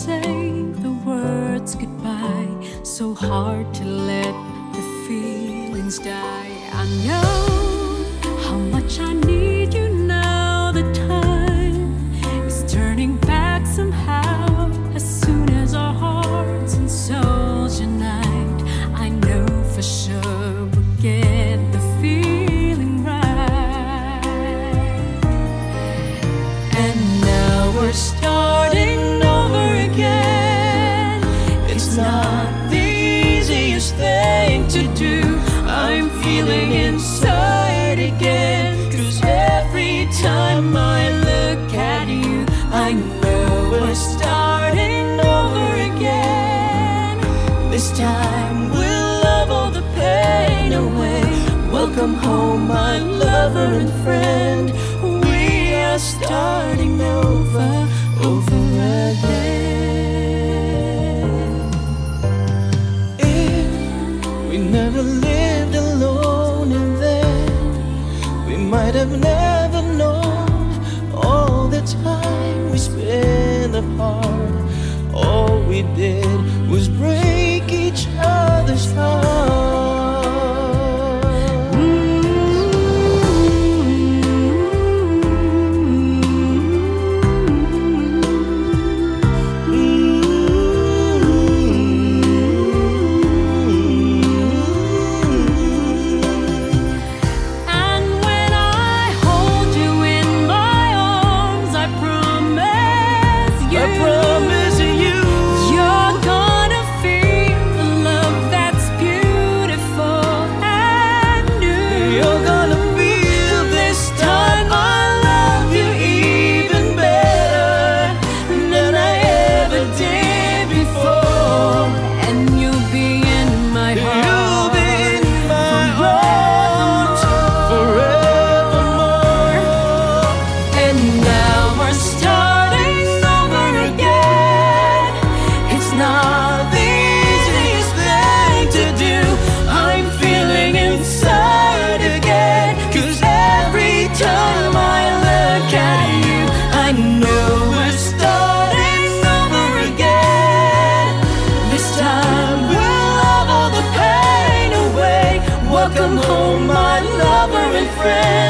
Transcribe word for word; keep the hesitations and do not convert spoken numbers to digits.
say the words goodbye. So hard to let the feelings die. I know how much I need you now. The time is turning back somehow. As soon as our hearts and souls unite, I know for sure we'll get the feeling right. And now we're starting over again. It's not the easiest thing to do. I'm feeling inside again, 'cause every time I look at you, I know we're starting over again. This time we'll love all the pain away. Welcome home, my lover and friend. We are starting over, over again. If we never lived alone, and then we might have never known all the time we spent apart. All we did was break each other's heart. Welcome home, my lover and friend.